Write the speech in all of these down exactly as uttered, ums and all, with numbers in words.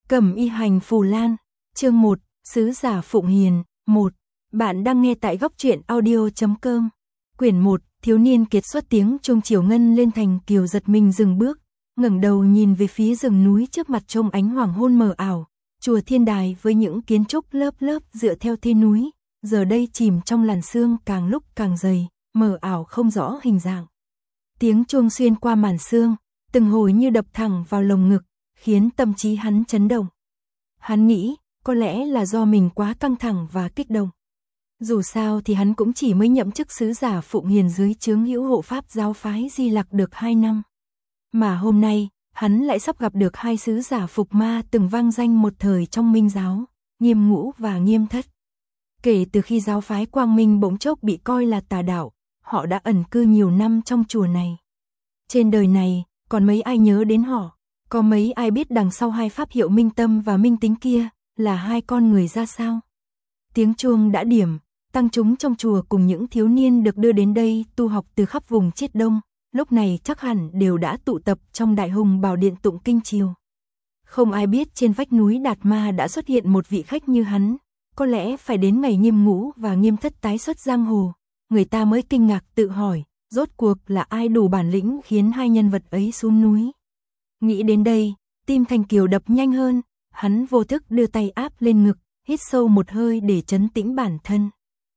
Cẩm y hành phù lan, chương một, sứ giả Phụng Hiền, một. Bạn đang nghe tại góc truyện audio chấm com. Quyển một, thiếu niên kiệt xuất tiếng chuông chiều ngân lên. Thành Kiều giật mình dừng bước, ngẩng đầu nhìn về phía rừng núi trước mặt trông ánh hoàng hôn mờ ảo. Chùa Thiên Đài với những kiến trúc lớp lớp dựa theo thế núi, giờ đây chìm trong làn sương càng lúc càng dày, mờ ảo không rõ hình dạng. Tiếng chuông xuyên qua màn sương, từng hồi như đập thẳng vào lồng ngực, khiến tâm trí hắn chấn động. Hắn nghĩ, có lẽ là do mình quá căng thẳng và kích động. Dù sao thì hắn cũng chỉ mới nhậm chức sứ giả Phụng Hiền dưới chướng hữu hộ pháp giáo phái Di Lặc được hai năm. Mà hôm nay, hắn lại sắp gặp được hai sứ giả Phục Ma từng vang danh một thời trong Minh giáo, Nghiêm Ngũ và Nghiêm Thất. Kể từ khi giáo phái Quang Minh bỗng chốc bị coi là tà đạo, họ đã ẩn cư nhiều năm trong chùa này. Trên đời này, còn mấy ai nhớ đến họ? Có mấy ai biết đằng sau hai pháp hiệu Minh Tâm và Minh Tính kia là hai con người ra sao? Tiếng chuông đã điểm, tăng chúng trong chùa cùng những thiếu niên được đưa đến đây tu học từ khắp vùng Chiết Đông, lúc này chắc hẳn đều đã tụ tập trong Đại Hùng Bảo Điện tụng kinh chiều. Không ai biết trên vách núi Đạt Ma đã xuất hiện một vị khách như hắn, có lẽ phải đến ngày Nghiêm Ngũ và Nghiêm Thất tái xuất giang hồ, người ta mới kinh ngạc tự hỏi, rốt cuộc là ai đủ bản lĩnh khiến hai nhân vật ấy xuống núi. Nghĩ đến đây, tim Thành Kiều đập nhanh hơn, hắn vô thức đưa tay áp lên ngực, hít sâu một hơi để trấn tĩnh bản thân.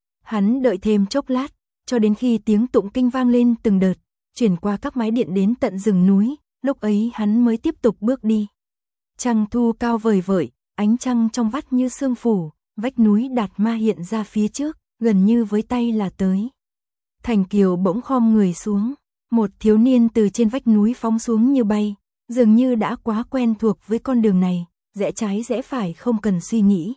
Hắn đợi thêm chốc lát, cho đến khi tiếng tụng kinh vang lên từng đợt, chuyển qua các mái điện đến tận rừng núi, lúc ấy hắn mới tiếp tục bước đi. Trăng thu cao vời vợi, ánh trăng trong vắt như sương phủ, vách núi Đạt Ma hiện ra phía trước, gần như với tay là tới. Thành Kiều bỗng khom người xuống, một thiếu niên từ trên vách núi phóng xuống như bay, dường như đã quá quen thuộc với con đường này, rẽ trái rẽ phải không cần suy nghĩ.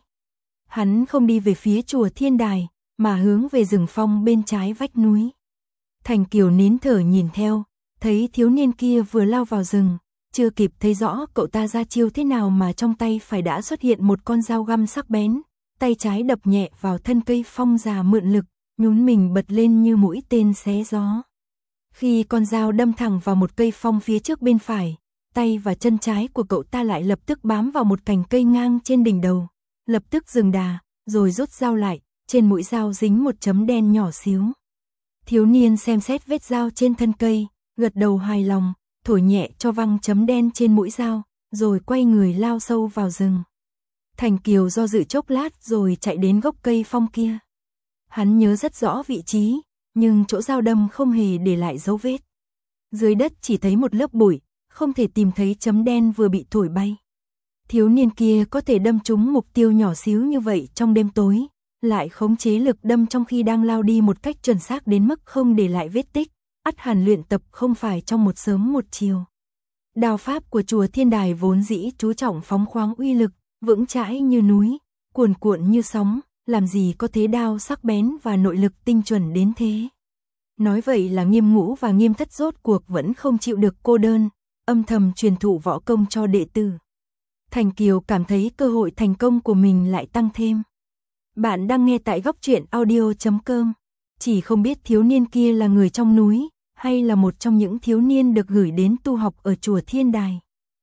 Hắn không đi về phía chùa Thiên Đài, mà hướng về rừng phong bên trái vách núi. Thành Kiều nín thở nhìn theo, thấy thiếu niên kia vừa lao vào rừng, chưa kịp thấy rõ cậu ta ra chiêu thế nào mà trong tay phải đã xuất hiện một con dao găm sắc bén, tay trái đập nhẹ vào thân cây phong già mượn lực, nhún mình bật lên như mũi tên xé gió. Khi con dao đâm thẳng vào một cây phong phía trước bên phải, tay và chân trái của cậu ta lại lập tức bám vào một cành cây ngang trên đỉnh đầu, lập tức dừng đà, rồi rút dao lại, trên mũi dao dính một chấm đen nhỏ xíu. Thiếu niên xem xét vết dao trên thân cây, gật đầu hài lòng, thổi nhẹ cho văng chấm đen trên mũi dao, rồi quay người lao sâu vào rừng. Thành Kiều do dự chốc lát rồi chạy đến gốc cây phong kia. Hắn nhớ rất rõ vị trí, nhưng chỗ dao đâm không hề để lại dấu vết. Dưới đất chỉ thấy một lớp bụi, không thể tìm thấy chấm đen vừa bị thổi bay. Thiếu niên kia có thể đâm trúng mục tiêu nhỏ xíu như vậy trong đêm tối, lại khống chế lực đâm trong khi đang lao đi một cách chuẩn xác đến mức không để lại vết tích, ắt hẳn luyện tập không phải trong một sớm một chiều. Đao pháp của chùa Thiên Đài vốn dĩ chú trọng phóng khoáng uy lực, vững chãi như núi, cuồn cuộn như sóng, làm gì có thế đao sắc bén và nội lực tinh chuẩn đến thế. Nói vậy là Nghiêm Ngũ và Nghiêm Thất rốt cuộc vẫn không chịu được cô đơn, âm thầm truyền thụ võ công cho đệ tử. Thành Kiều cảm thấy cơ hội thành công của mình lại tăng thêm. Bạn đang nghe tại góc truyện audio chấm com. Chỉ không biết thiếu niên kia là người trong núi, hay là một trong những thiếu niên được gửi đến tu học ở chùa Thiên Đài.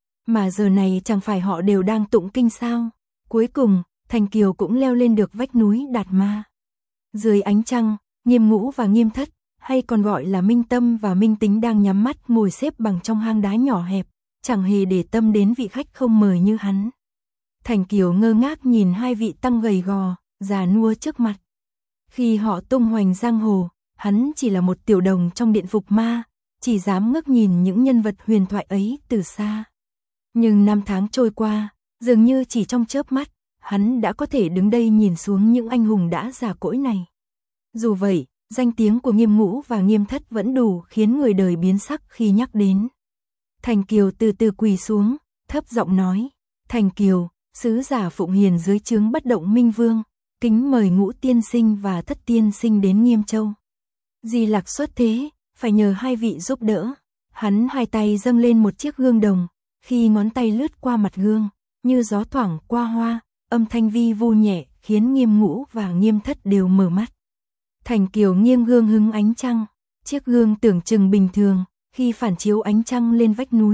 Mà giờ này chẳng phải họ đều đang tụng kinh sao? Cuối cùng, Thành Kiều cũng leo lên được vách núi Đạt Ma. Dưới ánh trăng, Nghiêm Ngũ và Nghiêm Thất, hay còn gọi là Minh Tâm và Minh Tính đang nhắm mắt ngồi xếp bằng trong hang đá nhỏ hẹp, chẳng hề để tâm đến vị khách không mời như hắn. Thành Kiều ngơ ngác nhìn hai vị tăng gầy gò, già nua trước mặt. Khi họ tung hoành giang hồ, hắn chỉ là một tiểu đồng trong điện Phục Ma, chỉ dám ngước nhìn những nhân vật huyền thoại ấy từ xa. Nhưng năm tháng trôi qua, dường như chỉ trong chớp mắt, hắn đã có thể đứng đây nhìn xuống những anh hùng đã già cỗi này. Dù vậy, danh tiếng của Nghiêm Ngũ và Nghiêm Thất vẫn đủ khiến người đời biến sắc khi nhắc đến. Thành Kiều từ từ quỳ xuống, thấp giọng nói, Thành Kiều, sứ giả Phụng Hiền dưới trướng Bất Động Minh Vương, kính mời Ngũ tiên sinh và Thất tiên sinh đến Nghiêm Châu. Di Lặc xuất thế, phải nhờ hai vị giúp đỡ. Hắn hai tay dâng lên một chiếc gương đồng, khi ngón tay lướt qua mặt gương, như gió thoảng qua hoa, âm thanh vi vu nhẹ khiến Nghiêm Ngũ và Nghiêm Thất đều mở mắt. Thành Kiều nghiêng gương hứng ánh trăng, chiếc gương tưởng chừng bình thường, khi phản chiếu ánh trăng lên vách núi,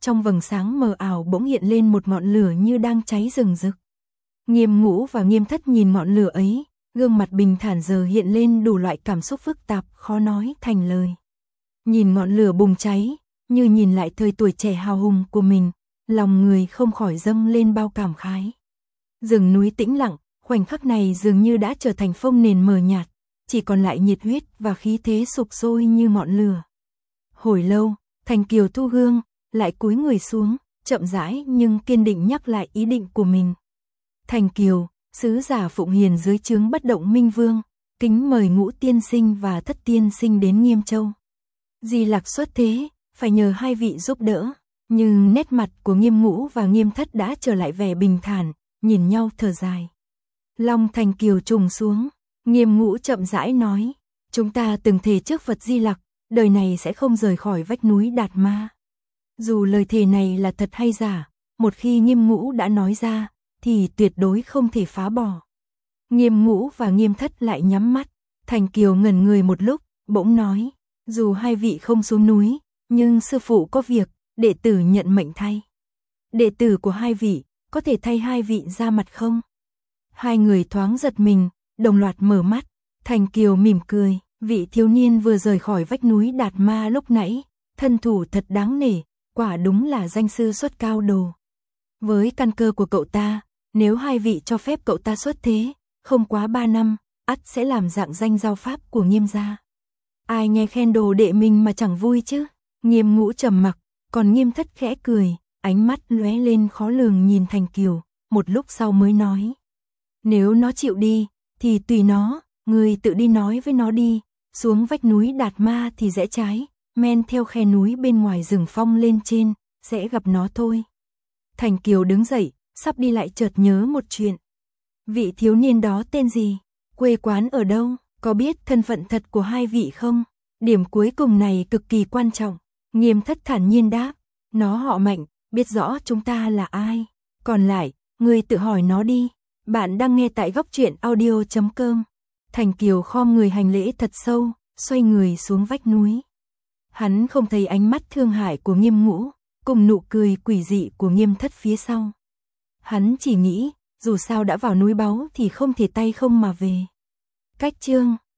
trong vầng sáng mờ ảo bỗng hiện lên một ngọn lửa như đang cháy rừng rực. Nghiêm Ngũ và Nghiêm Thất nhìn ngọn lửa ấy, gương mặt bình thản giờ hiện lên đủ loại cảm xúc phức tạp khó nói thành lời. Nhìn ngọn lửa bùng cháy, như nhìn lại thời tuổi trẻ hào hùng của mình, lòng người không khỏi dâng lên bao cảm khái. Rừng núi tĩnh lặng, khoảnh khắc này dường như đã trở thành phông nền mờ nhạt, chỉ còn lại nhiệt huyết và khí thế sục sôi như ngọn lửa. Hồi lâu, Thành Kiều thu gương, lại cúi người xuống, chậm rãi nhưng kiên định nhắc lại ý định của mình. Thành Kiều, sứ giả Phụng Hiền dưới trướng Bất Động Minh Vương, kính mời Ngũ tiên sinh và Thất tiên sinh đến Nghiêm Châu. Di Lặc xuất thế, phải nhờ hai vị giúp đỡ, nhưng nét mặt của Nghiêm Ngũ và Nghiêm Thất đã trở lại vẻ bình thản, nhìn nhau thở dài. Long Thành Kiều trùng xuống, Nghiêm Ngũ chậm rãi nói, chúng ta từng thề trước Phật Di Lặc, đời này sẽ không rời khỏi vách núi Đạt Ma. Dù lời thề này là thật hay giả, một khi Nghiêm Ngũ đã nói ra, thì tuyệt đối không thể phá bỏ. Nghiêm Ngũ và Nghiêm Thất lại nhắm mắt, Thành Kiều ngẩn người một lúc, bỗng nói, dù hai vị không xuống núi, nhưng sư phụ có việc, đệ tử nhận mệnh thay. Đệ tử của hai vị, có thể thay hai vị ra mặt không? Hai người thoáng giật mình, đồng loạt mở mắt, Thành Kiều mỉm cười, vị thiếu niên vừa rời khỏi vách núi Đạt Ma lúc nãy, thân thủ thật đáng nể, quả đúng là danh sư xuất cao đồ. Với căn cơ của cậu ta, nếu hai vị cho phép cậu ta xuất thế, không quá ba năm, ắt sẽ làm dạng danh giao pháp của Nghiêm gia. Ai nghe khen đồ đệ mình mà chẳng vui chứ? Nghiêm Ngũ trầm mặc, còn Nghiêm Thất khẽ cười, ánh mắt lóe lên khó lường nhìn Thành Kiều, một lúc sau mới nói. Nếu nó chịu đi, thì tùy nó, người tự đi nói với nó đi, xuống vách núi Đạt Ma thì rẽ trái, men theo khe núi bên ngoài rừng phong lên trên, sẽ gặp nó thôi. Thành Kiều đứng dậy, sắp đi lại chợt nhớ một chuyện. Vị thiếu niên đó tên gì? Quê quán ở đâu? Có biết thân phận thật của hai vị không? Điểm cuối cùng này cực kỳ quan trọng. Nghiêm Thất thản nhiên đáp, nó họ Mạnh, biết rõ chúng ta là ai. Còn lại, ngươi tự hỏi nó đi. Bạn đang nghe tại góc truyện audio chấm com. Thành Kiều khom người hành lễ thật sâu, xoay người xuống vách núi. Hắn không thấy ánh mắt thương hại của Nghiêm Ngũ, cùng nụ cười quỷ dị của Nghiêm Thất phía sau. Hắn chỉ nghĩ, dù sao đã vào núi báu thì không thể tay không mà về. Cách chương